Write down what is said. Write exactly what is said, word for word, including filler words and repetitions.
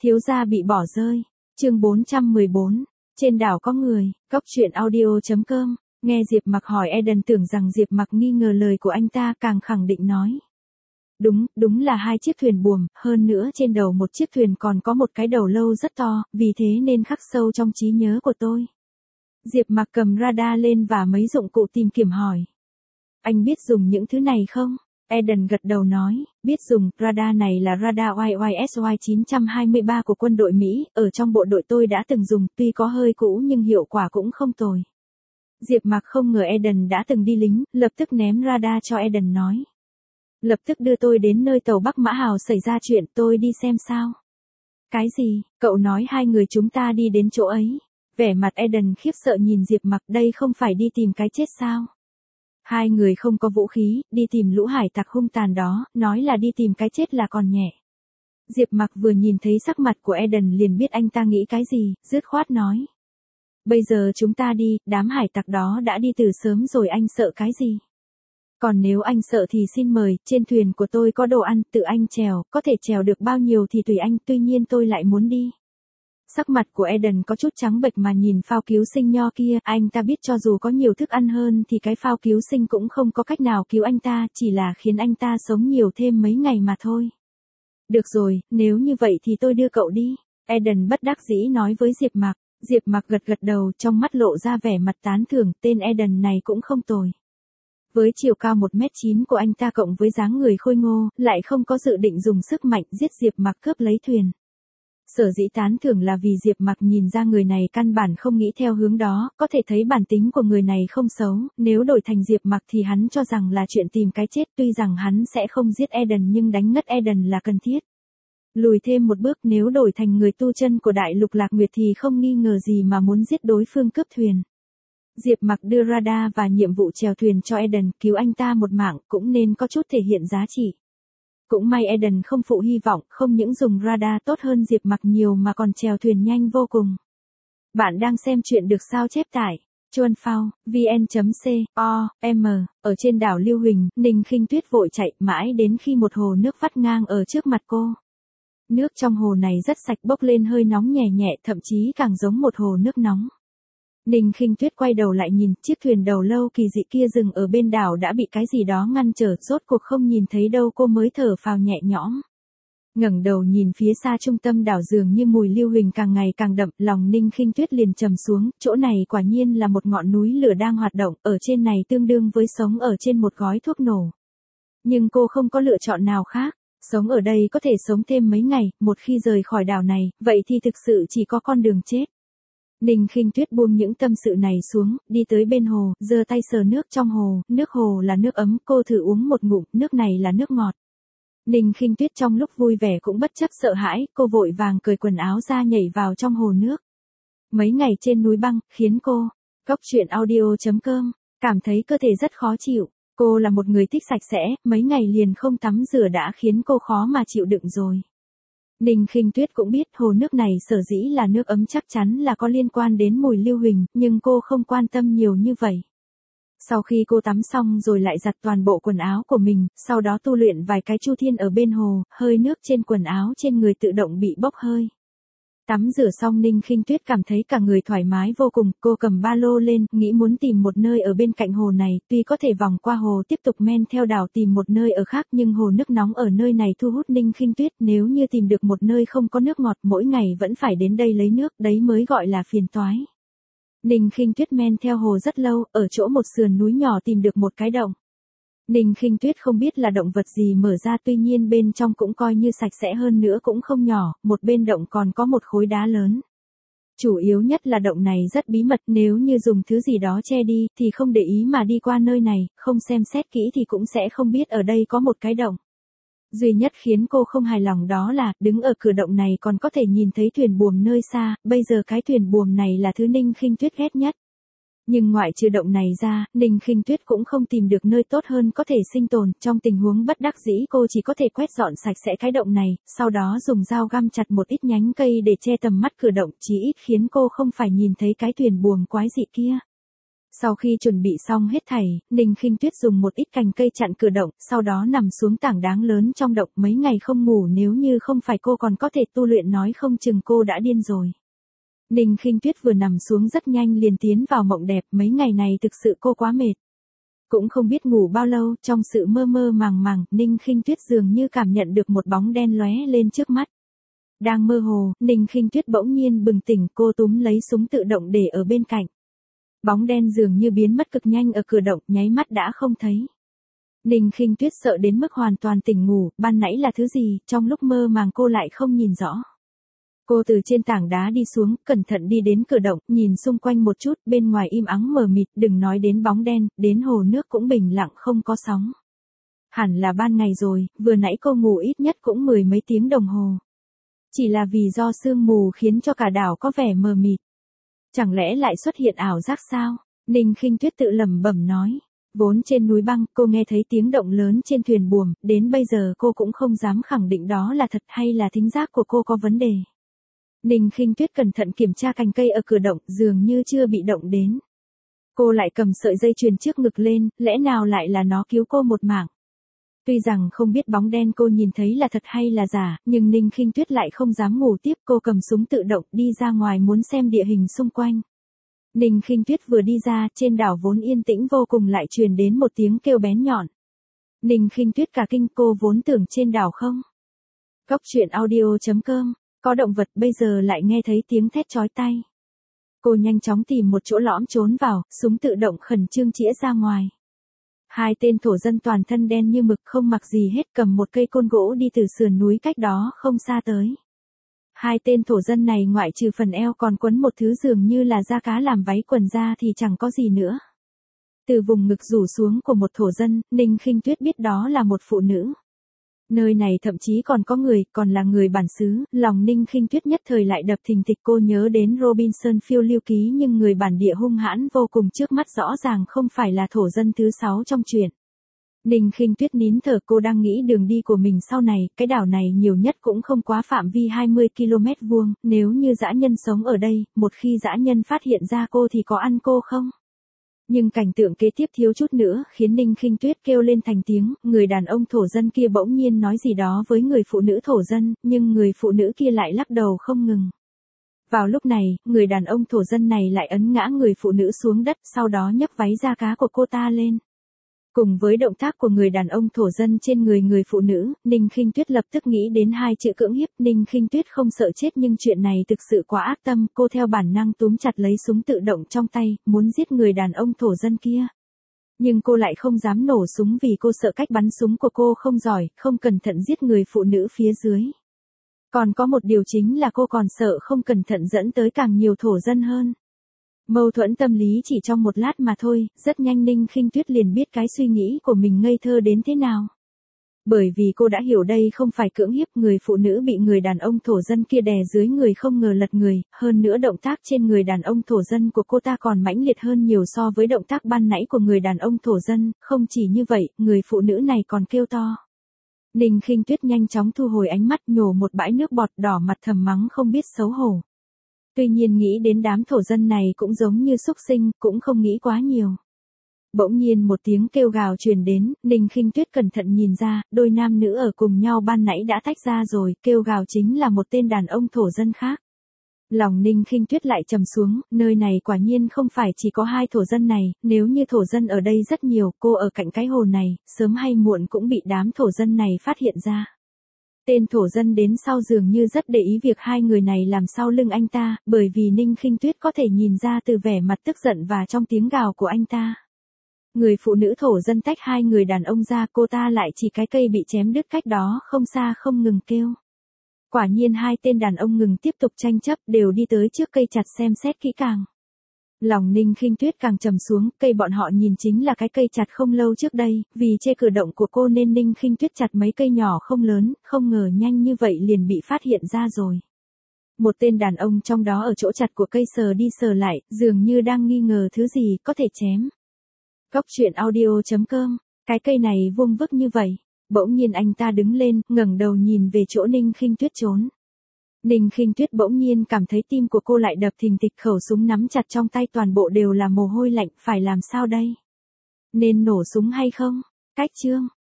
Thiếu gia bị bỏ rơi. Chương bốn trăm mười bốn. Trên đảo có người. Góc truyện audio chấm com. Nghe Diệp Mặc hỏi Eden tưởng rằng Diệp Mặc nghi ngờ lời của anh ta, càng khẳng định nói. Đúng, đúng là hai chiếc thuyền buồm, hơn nữa trên đầu một chiếc thuyền còn có một cái đầu lâu rất to, vì thế nên khắc sâu trong trí nhớ của tôi. Diệp Mặc cầm radar lên và mấy dụng cụ tìm kiếm hỏi. Anh biết dùng những thứ này không? Eden gật đầu nói, biết dùng. Radar này là radar Y Y S Y chín hai ba của quân đội Mỹ, ở trong bộ đội tôi đã từng dùng, tuy có hơi cũ nhưng hiệu quả cũng không tồi. Diệp Mặc không ngờ Eden đã từng đi lính, lập tức ném radar cho Eden nói. Lập tức đưa tôi đến nơi tàu Bắc Mã Hào xảy ra chuyện, tôi đi xem sao. Cái gì? Cậu nói hai người chúng ta đi đến chỗ ấy. Vẻ mặt Eden khiếp sợ nhìn Diệp Mặc, đây không phải đi tìm cái chết sao? Hai người không có vũ khí, đi tìm lũ hải tặc hung tàn đó, nói là đi tìm cái chết là còn nhẹ. Diệp Mặc vừa nhìn thấy sắc mặt của Eden liền biết anh ta nghĩ cái gì, dứt khoát nói. Bây giờ chúng ta đi, đám hải tặc đó đã đi từ sớm rồi, anh sợ cái gì? Còn nếu anh sợ thì xin mời, trên thuyền của tôi có đồ ăn, tự anh trèo, có thể trèo được bao nhiêu thì tùy anh, tuy nhiên tôi lại muốn đi. Sắc mặt của Eden có chút trắng bệch mà nhìn phao cứu sinh nho kia, anh ta biết cho dù có nhiều thức ăn hơn thì cái phao cứu sinh cũng không có cách nào cứu anh ta, chỉ là khiến anh ta sống nhiều thêm mấy ngày mà thôi. Được rồi, nếu như vậy thì tôi đưa cậu đi. Eden bất đắc dĩ nói với Diệp Mặc. Diệp Mặc gật gật đầu, trong mắt lộ ra vẻ mặt tán thưởng, tên Eden này cũng không tồi. Với chiều cao một mét chín của anh ta cộng với dáng người khôi ngô, lại không có dự định dùng sức mạnh giết Diệp Mặc cướp lấy thuyền. Sở dĩ tán thưởng là vì Diệp Mặc nhìn ra người này căn bản không nghĩ theo hướng đó, có thể thấy bản tính của người này không xấu, nếu đổi thành Diệp Mặc thì hắn cho rằng là chuyện tìm cái chết, tuy rằng hắn sẽ không giết Eden nhưng đánh ngất Eden là cần thiết. Lùi thêm một bước, nếu đổi thành người tu chân của Đại Lục Lạc Nguyệt thì không nghi ngờ gì mà muốn giết đối phương cướp thuyền. Diệp Mặc đưa radar và nhiệm vụ chèo thuyền cho Eden, cứu anh ta một mạng, cũng nên có chút thể hiện giá trị. Cũng may Eden không phụ hy vọng, không những dùng radar tốt hơn Diệp Mặc nhiều mà còn chèo thuyền nhanh vô cùng. Bạn đang xem chuyện được sao chép tải. Chuan Phao, vn chấm com, ở trên đảo Lưu Huỳnh, Ninh Khinh Tuyết vội chạy mãi đến khi một hồ nước vắt ngang ở trước mặt cô. Nước trong hồ này rất sạch, bốc lên hơi nóng nhẹ nhẹ, thậm chí càng giống một hồ nước nóng. Ninh Khinh Tuyết quay đầu lại nhìn, chiếc thuyền đầu lâu kỳ dị kia dừng ở bên đảo đã bị cái gì đó ngăn trở, rốt cuộc không nhìn thấy đâu, cô mới thở phào nhẹ nhõm. Ngẩng đầu nhìn phía xa trung tâm đảo, dường như mùi lưu huỳnh càng ngày càng đậm, lòng Ninh Khinh Tuyết liền trầm xuống, chỗ này quả nhiên là một ngọn núi lửa đang hoạt động, ở trên này tương đương với sống ở trên một gói thuốc nổ. Nhưng cô không có lựa chọn nào khác, sống ở đây có thể sống thêm mấy ngày, một khi rời khỏi đảo này, vậy thì thực sự chỉ có con đường chết. Ninh Khinh Tuyết buông những tâm sự này xuống, đi tới bên hồ, giơ tay sờ nước trong hồ, nước hồ là nước ấm, cô thử uống một ngụm, nước này là nước ngọt. Ninh Khinh Tuyết trong lúc vui vẻ cũng bất chấp sợ hãi, cô vội vàng cởi quần áo ra nhảy vào trong hồ nước. Mấy ngày trên núi băng, khiến cô, góc truyện audio chấm com, cảm thấy cơ thể rất khó chịu. Cô là một người thích sạch sẽ, mấy ngày liền không tắm rửa đã khiến cô khó mà chịu đựng rồi. Ninh Khinh Tuyết cũng biết hồ nước này sở dĩ là nước ấm chắc chắn là có liên quan đến mùi lưu huỳnh, nhưng cô không quan tâm nhiều như vậy. Sau khi cô tắm xong rồi lại giặt toàn bộ quần áo của mình, sau đó tu luyện vài cái chu thiên ở bên hồ, hơi nước trên quần áo trên người tự động bị bốc hơi. Tắm rửa xong Ninh Khinh Tuyết cảm thấy cả người thoải mái vô cùng, cô cầm ba lô lên, nghĩ muốn tìm một nơi ở bên cạnh hồ này, tuy có thể vòng qua hồ tiếp tục men theo đảo tìm một nơi ở khác, nhưng hồ nước nóng ở nơi này thu hút Ninh Khinh Tuyết, nếu như tìm được một nơi không có nước ngọt mỗi ngày vẫn phải đến đây lấy nước, đấy mới gọi là phiền toái. Ninh Khinh Tuyết men theo hồ rất lâu, ở chỗ một sườn núi nhỏ tìm được một cái động. Ninh Khinh Tuyết không biết là động vật gì mở ra, tuy nhiên bên trong cũng coi như sạch sẽ, hơn nữa cũng không nhỏ, một bên động còn có một khối đá lớn. Chủ yếu nhất là động này rất bí mật, nếu như dùng thứ gì đó che đi, thì không để ý mà đi qua nơi này, không xem xét kỹ thì cũng sẽ không biết ở đây có một cái động. Duy nhất khiến cô không hài lòng đó là, đứng ở cửa động này còn có thể nhìn thấy thuyền buồm nơi xa, bây giờ cái thuyền buồm này là thứ Ninh Khinh Tuyết ghét nhất. Nhưng ngoại trừ động này ra, Ninh Khinh Tuyết cũng không tìm được nơi tốt hơn có thể sinh tồn, trong tình huống bất đắc dĩ cô chỉ có thể quét dọn sạch sẽ cái động này, sau đó dùng dao găm chặt một ít nhánh cây để che tầm mắt cửa động, chí ít khiến cô không phải nhìn thấy cái thuyền buồm quái dị kia. Sau khi chuẩn bị xong hết thảy, Ninh Khinh Tuyết dùng một ít cành cây chặn cửa động, sau đó nằm xuống tảng đá lớn trong động, mấy ngày không ngủ, nếu như không phải cô còn có thể tu luyện nói không chừng cô đã điên rồi. Ninh Khinh Tuyết vừa nằm xuống rất nhanh liền tiến vào mộng đẹp, mấy ngày này thực sự cô quá mệt. Cũng không biết ngủ bao lâu, trong sự mơ mơ màng màng, Ninh Khinh Tuyết dường như cảm nhận được một bóng đen lóe lên trước mắt. Đang mơ hồ, Ninh Khinh Tuyết bỗng nhiên bừng tỉnh, cô túm lấy súng tự động để ở bên cạnh. Bóng đen dường như biến mất cực nhanh ở cửa động, nháy mắt đã không thấy. Ninh Khinh Tuyết sợ đến mức hoàn toàn tỉnh ngủ, ban nãy là thứ gì, trong lúc mơ màng cô lại không nhìn rõ. Cô từ trên tảng đá đi xuống, cẩn thận đi đến cửa động, nhìn xung quanh một chút, bên ngoài im ắng mờ mịt, đừng nói đến bóng đen, đến hồ nước cũng bình lặng không có sóng. Hẳn là ban ngày rồi, vừa nãy cô ngủ ít nhất cũng mười mấy tiếng đồng hồ. Chỉ là vì do sương mù khiến cho cả đảo có vẻ mờ mịt. Chẳng lẽ lại xuất hiện ảo giác sao? Ninh Khinh Tuyết tự lẩm bẩm nói. Vốn trên núi băng, cô nghe thấy tiếng động lớn trên thuyền buồm, đến bây giờ cô cũng không dám khẳng định đó là thật hay là thính giác của cô có vấn đề. Ninh Khinh Tuyết cẩn thận kiểm tra cành cây ở cửa động, dường như chưa bị động đến. Cô lại cầm sợi dây chuyền trước ngực lên, lẽ nào lại là nó cứu cô một mạng. Tuy rằng không biết bóng đen cô nhìn thấy là thật hay là giả, nhưng Ninh Khinh Tuyết lại không dám ngủ tiếp, cô cầm súng tự động đi ra ngoài muốn xem địa hình xung quanh. Ninh Khinh Tuyết vừa đi ra, trên đảo vốn yên tĩnh vô cùng lại truyền đến một tiếng kêu bén nhọn. Ninh Khinh Tuyết cả kinh, cô vốn tưởng trên đảo không. Cốc truyện audio chấm com, có động vật, bây giờ lại nghe thấy tiếng thét chói tai. Cô nhanh chóng tìm một chỗ lõm trốn vào, súng tự động khẩn trương chĩa ra ngoài. Hai tên thổ dân toàn thân đen như mực không mặc gì hết, cầm một cây côn gỗ đi từ sườn núi cách đó không xa tới. Hai tên thổ dân này ngoại trừ phần eo còn quấn một thứ dường như là da cá làm váy quần ra thì chẳng có gì nữa. Từ vùng ngực rủ xuống của một thổ dân, Ninh Khinh Tuyết biết đó là một phụ nữ. Nơi này thậm chí còn có người, còn là người bản xứ, lòng Ninh Khinh Tuyết nhất thời lại đập thình thịch, cô nhớ đến Robinson phiêu lưu ký, nhưng người bản địa hung hãn vô cùng trước mắt rõ ràng không phải là thổ dân thứ sáu trong truyện. Ninh Khinh Tuyết nín thở, cô đang nghĩ đường đi của mình sau này, cái đảo này nhiều nhất cũng không quá phạm vi hai mươi ki lô mét vuông, nếu như dã nhân sống ở đây, một khi dã nhân phát hiện ra cô thì có ăn cô không? Nhưng cảnh tượng kế tiếp thiếu chút nữa khiến Ninh Khinh Tuyết kêu lên thành tiếng, người đàn ông thổ dân kia bỗng nhiên nói gì đó với người phụ nữ thổ dân, nhưng người phụ nữ kia lại lắc đầu không ngừng. Vào lúc này, người đàn ông thổ dân này lại ấn ngã người phụ nữ xuống đất, sau đó nhấc váy da cá của cô ta lên. Cùng với động tác của người đàn ông thổ dân trên người người phụ nữ, Ninh Khinh Tuyết lập tức nghĩ đến hai chữ cưỡng hiếp. Ninh Khinh Tuyết không sợ chết nhưng chuyện này thực sự quá ác tâm, cô theo bản năng túm chặt lấy súng tự động trong tay, muốn giết người đàn ông thổ dân kia. Nhưng cô lại không dám nổ súng vì cô sợ cách bắn súng của cô không giỏi, không cẩn thận giết người phụ nữ phía dưới. Còn có một điều chính là cô còn sợ không cẩn thận dẫn tới càng nhiều thổ dân hơn. Mâu thuẫn tâm lý chỉ trong một lát mà thôi, rất nhanh Ninh Khinh Tuyết liền biết cái suy nghĩ của mình ngây thơ đến thế nào. Bởi vì cô đã hiểu đây không phải cưỡng hiếp, người phụ nữ bị người đàn ông thổ dân kia đè dưới người không ngờ lật người, hơn nữa động tác trên người đàn ông thổ dân của cô ta còn mãnh liệt hơn nhiều so với động tác ban nãy của người đàn ông thổ dân, không chỉ như vậy, người phụ nữ này còn kêu to. Ninh Khinh Tuyết nhanh chóng thu hồi ánh mắt, nhổ một bãi nước bọt, đỏ mặt thầm mắng không biết xấu hổ. Tuy nhiên nghĩ đến đám thổ dân này cũng giống như súc sinh, cũng không nghĩ quá nhiều. Bỗng nhiên một tiếng kêu gào truyền đến, Ninh Khinh Tuyết cẩn thận nhìn ra, đôi nam nữ ở cùng nhau ban nãy đã tách ra rồi, kêu gào chính là một tên đàn ông thổ dân khác. Lòng Ninh Khinh Tuyết lại trầm xuống, nơi này quả nhiên không phải chỉ có hai thổ dân này, nếu như thổ dân ở đây rất nhiều, cô ở cạnh cái hồ này, sớm hay muộn cũng bị đám thổ dân này phát hiện ra. Tên thổ dân đến sau dường như rất để ý việc hai người này làm sau lưng anh ta, bởi vì Ninh Khinh Tuyết có thể nhìn ra từ vẻ mặt tức giận và trong tiếng gào của anh ta. Người phụ nữ thổ dân tách hai người đàn ông ra, cô ta lại chỉ cái cây bị chém đứt cách đó không xa không ngừng kêu. Quả nhiên hai tên đàn ông ngừng tiếp tục tranh chấp, đều đi tới trước cây chặt xem xét kỹ càng. Lòng Ninh Khinh Tuyết càng trầm xuống, cây bọn họ nhìn chính là cái cây chặt không lâu trước đây, vì che cửa động của cô nên Ninh Khinh Tuyết chặt mấy cây nhỏ không lớn, không ngờ nhanh như vậy liền bị phát hiện ra rồi. Một tên đàn ông trong đó ở chỗ chặt của cây sờ đi sờ lại, dường như đang nghi ngờ thứ gì có thể chém. Cốc truyện audio chấm com, cái cây này vuông vức như vậy. Bỗng nhiên anh ta đứng lên, ngẩng đầu nhìn về chỗ Ninh Khinh Tuyết trốn. Ninh Khinh Tuyết bỗng nhiên cảm thấy tim của cô lại đập thình thịch, khẩu súng nắm chặt trong tay toàn bộ đều là mồ hôi lạnh, phải làm sao đây? Nên nổ súng hay không? Cách chương